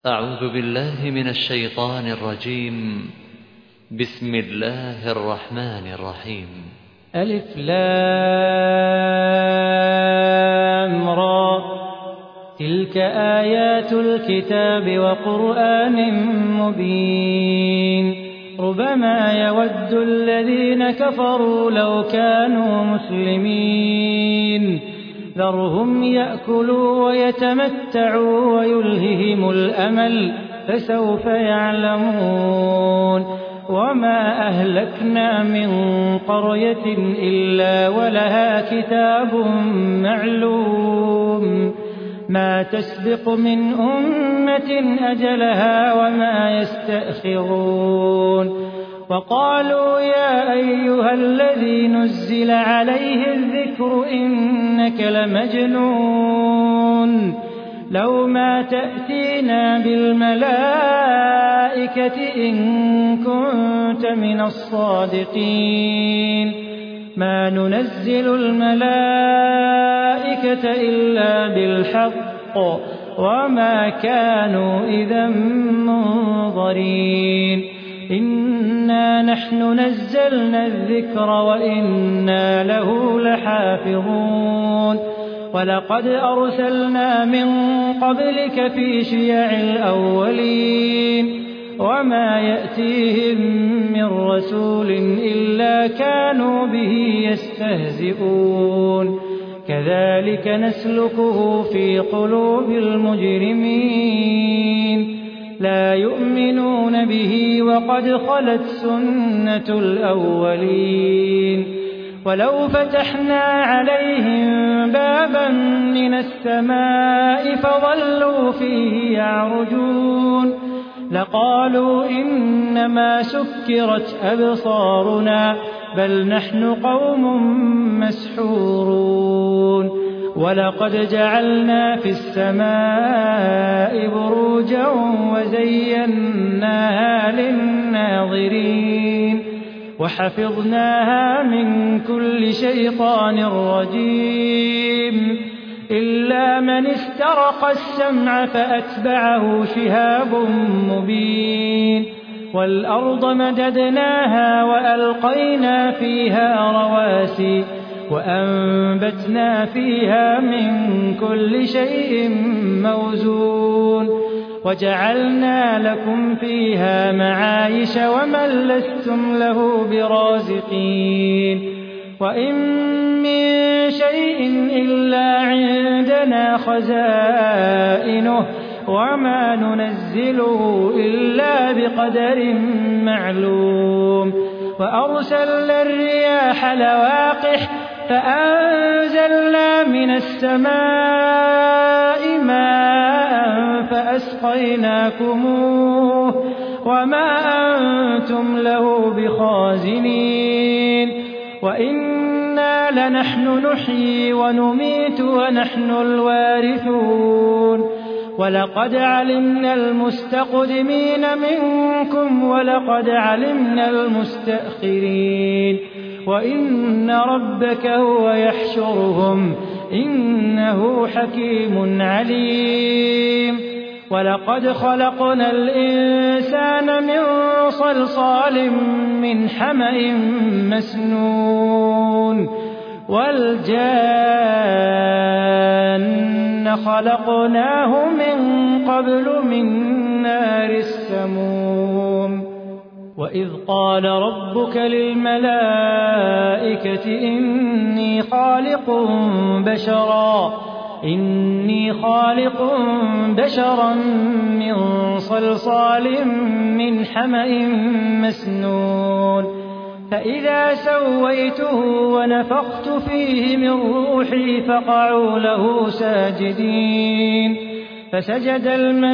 أعوذ بالله من الشيطان الرجيم. بسم الله الرحمن الرحيم. ألف لام را، تلك آيات الكتاب وقرآن مبين. ربما يود الذين كفروا لو كانوا مسلمين، ذرهم يأكلوا ويتمتعوا ويلههم الأمل، فسوف يعلمون. وما أهلكنا من قرية إلا ولها كتاب معلوم، ما تسبق من أمة أجلها وما يستأخرون. وقالوا يا أيها الذي نزل عليه الذكر إنك لمجنون، لو ما تأتينا بالملائكة إن كنت من الصادقين. ما ننزل الملائكة إلا بالحق وما كانوا إذا منظرين. إنا نحن نزلنا الذكر وإنا له لحافظون. ولقد أرسلنا من قبلك في شيع الأولين، وما يأتيهم من رسول إلا كانوا به يستهزئون. كذلك نسلكه في قلوب المجرمين، لا يؤمنون به وقد خلت سنة الأولين. ولو فتحنا عليهم بابا من السماء فظلوا فيه يعرجون لقالوا إنما سكرت أبصارنا بل نحن قوم مسحورون. ولقد جعلنا في السماء بروجا وزيناها للناظرين وحفظناها من كل شيطان رجيم إلا من استرق السمع فأتبعه شهاب مبين. والأرض مددناها وألقينا فيها رواسي وأنبتنا فيها من كل شيء موزون وجعلنا لكم فيها معايش ومن لستم له برازقين. وإن من شيء إلا عندنا خزائنه وما ننزله إلا بقدر معلوم. وأرسلنا الرياح لواقح فأنزلنا من السماء ماء فأسقيناكموه وما أنتم له بخازنين. وإنا لنحن نحيي ونميت ونحن الوارثون. ولقد علمنا المستقدمين منكم ولقد علمنا المستأخرين. وإن ربك هو يحشرهم إنه حكيم عليم. ولقد خلقنا الإنسان من صلصال من حمأ مسنون والجان خلقناه من قبل من نار السموم. وإذ قال ربك للملائكة إني خالق بشرا من صلصال من حمأ مسنون فإذا سويته ونفخت فيه من روحي فقعوا له ساجدين. فسجد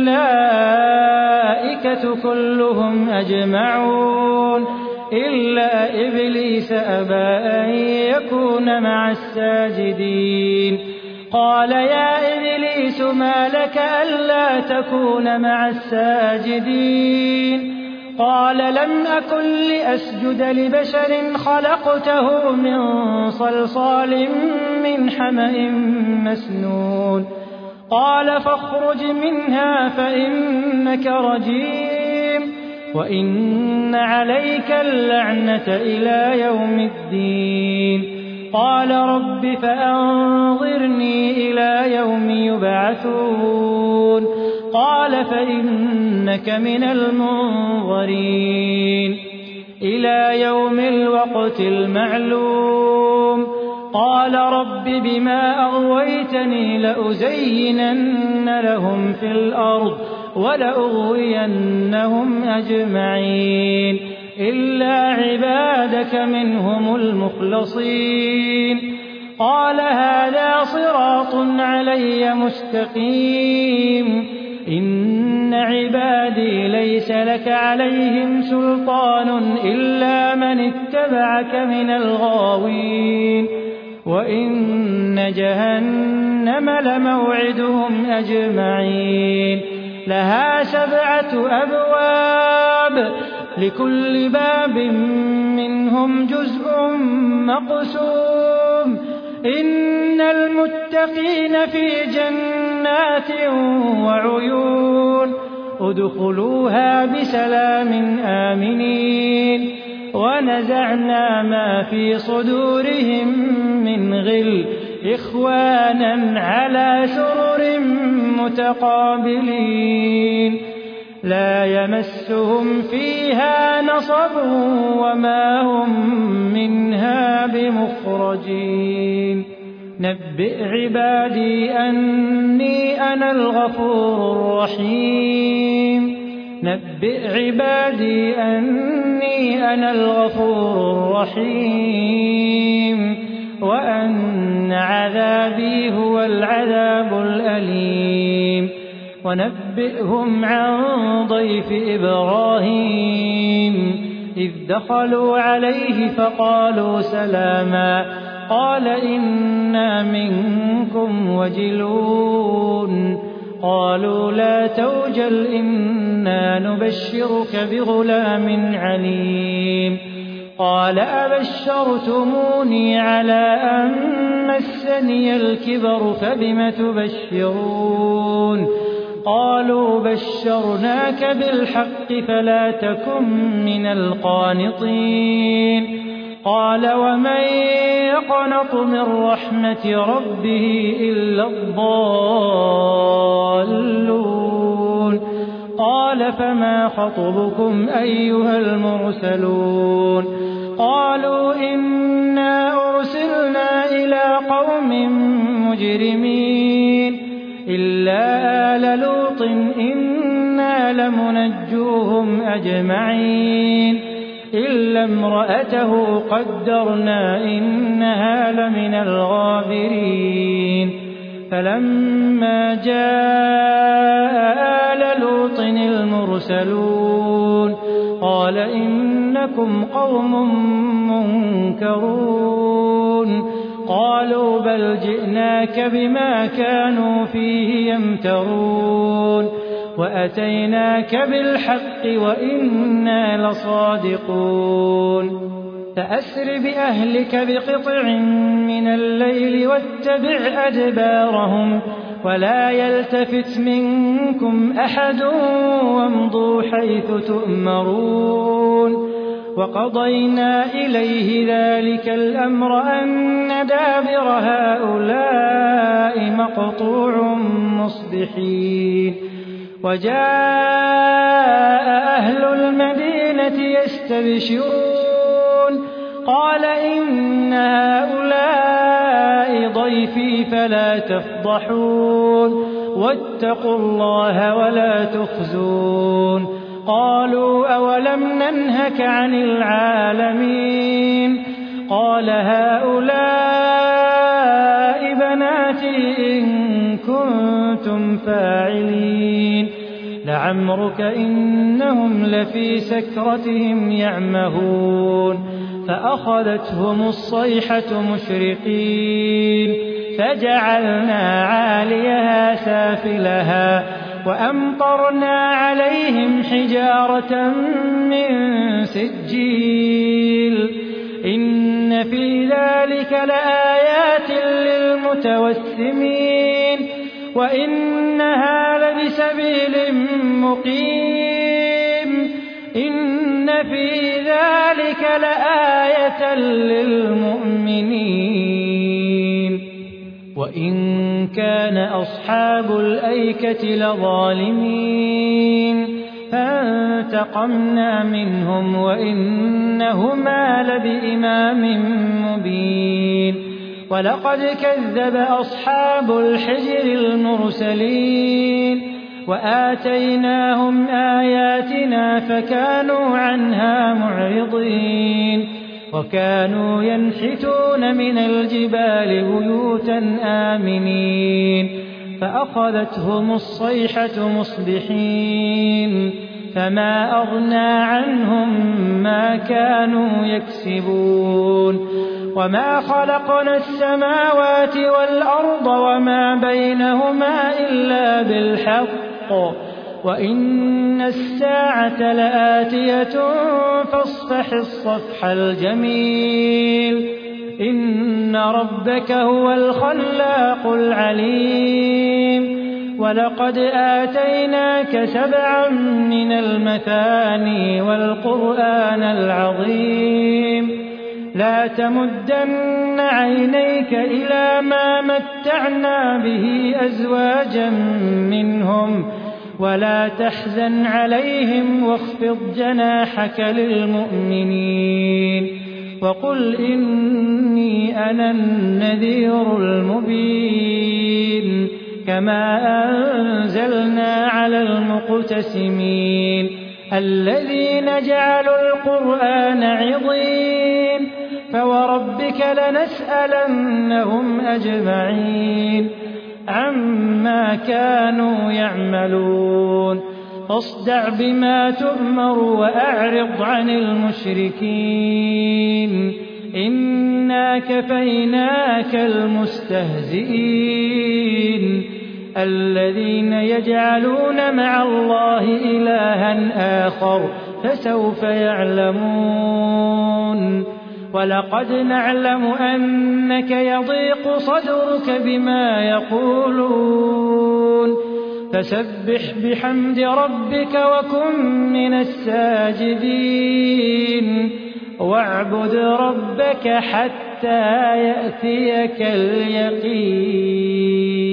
الملائكة كلهم أجمعون إلا إبليس أبى أن يكون مع الساجدين. قال يا إبليس ما لك ألا تكون مع الساجدين؟ قال لم أكن لأسجد لبشر خلقته من صلصال من حمأ مسنون قال فاخرج منها فإنك رجيم وإن عليك اللعنة إلى يوم الدين. قال رب فأنظرني إلى يوم يبعثون. قال فإنك من المنظرين إلى يوم الوقت المعلوم. قال رب بما أغويتني لأزينن لهم في الأرض ولأغوينهم أجمعين إلا عبادك منهم المخلصين. قال هذا صراط علي مستقيم إن عبادي ليس لك عليهم سلطان إلا من اتبعك من الغاوين وإن جهنم لموعدهم أجمعين لها 7 أبواب لكل باب منهم جزء مقسوم. إن المتقين في جنات وعيون ادخلوها بسلام آمنين. ونزعنا ما في صدورهم من غل إخوانا على سرر متقابلين لا يمسهم فيها نصب وما هم منها بمخرجين. نبئ عبادي أني أنا الغفور الرحيم. نبئ عبادي أني أنا الغفور الرحيم وأن عذابي هو العذاب الأليم. ونبئهم عن ضيف إبراهيم إذ دخلوا عليه فقالوا سلاما قال إنا منكم وجلون. قالوا لا توجل إنا نبشرك بغلام عليم. قال أبشرتموني على أن مسني الكبر فبم تبشرون. قالوا بشرناك بالحق فلا تكن من القانطين. قال ومن يقنط من رحمة ربه إلا الضالون. قال فما خطبكم أيها المرسلون. قالوا إنا أرسلنا إلى قوم مجرمين إلا آل لوط إنا لمنجوهم أجمعين إلا امرأته قدرنا إنها لمن الغابرين. فلما جاء آل لوط المرسلون قال إنكم قوم منكرون. قالوا بل جئناك بما كانوا فيه يمترون وأتيناك بالحق وإنا لصادقون. فأسر بأهلك بقطع من الليل واتبع أدبارهم ولا يلتفت منكم أحد وامضوا حيث تؤمرون. وقضينا إليه ذلك الأمر أن دابر هؤلاء مقطوع مصبحين. وجاء أهل المدينة يستبشرون قال إن هؤلاء ضيفي فلا تفضحون واتقوا الله ولا تخزون. قالوا أولم ننهك عن العالمين. قال هؤلاء بناتي إن كنتم فاعلين. لعمرك إنهم لفي سكرتهم يعمهون. فأخذتهم الصيحة مشرقين فجعلنا عاليها سافلها وأمطرنا عليهم حجارة من سجيل. إن في ذلك لآيات للمتوسمين وإنها لبسبيل مقيم إن في ذلك لآية للمؤمنين وإن كان أصحاب الأيكة لظالمين فانتقمنا منهم وإنهما لبإمام مبين ولقد كذب أصحاب الحجر المرسلين وآتيناهم آياتنا فكانوا عنها معرضين وكانوا ينحتون من الجبال بيوتا آمنين فأخذتهم الصيحة مصبحين فما أغنى عنهم ما كانوا يكسبون وما خلقنا السماوات والأرض وما بينهما إلا بالحق وإن الساعة لآتية فاصفح الصفح الجميل إن ربك هو الخلاق العليم ولقد آتيناك 7 من المثاني والقرآن العظيم لا تمدن عينيك إلى ما متعنا به أزواجا منهم ولا تحزن عليهم واخفض جناحك للمؤمنين وقل إني أنا النذير المبين كما أنزلنا على المقتسمين الذين جعلوا القرآن عضين فوربك لنسألنهم أجمعين عما كانوا يعملون فاصدع بما تؤمر وأعرض عن المشركين إنا كفيناك المستهزئين الذين يجعلون مع الله إلها آخر فسوف يعلمون ولقد نعلم أنك يضيق صدرك بما يقولون فسبح بحمد ربك وكن من الساجدين واعبد ربك حتى يأتيك اليقين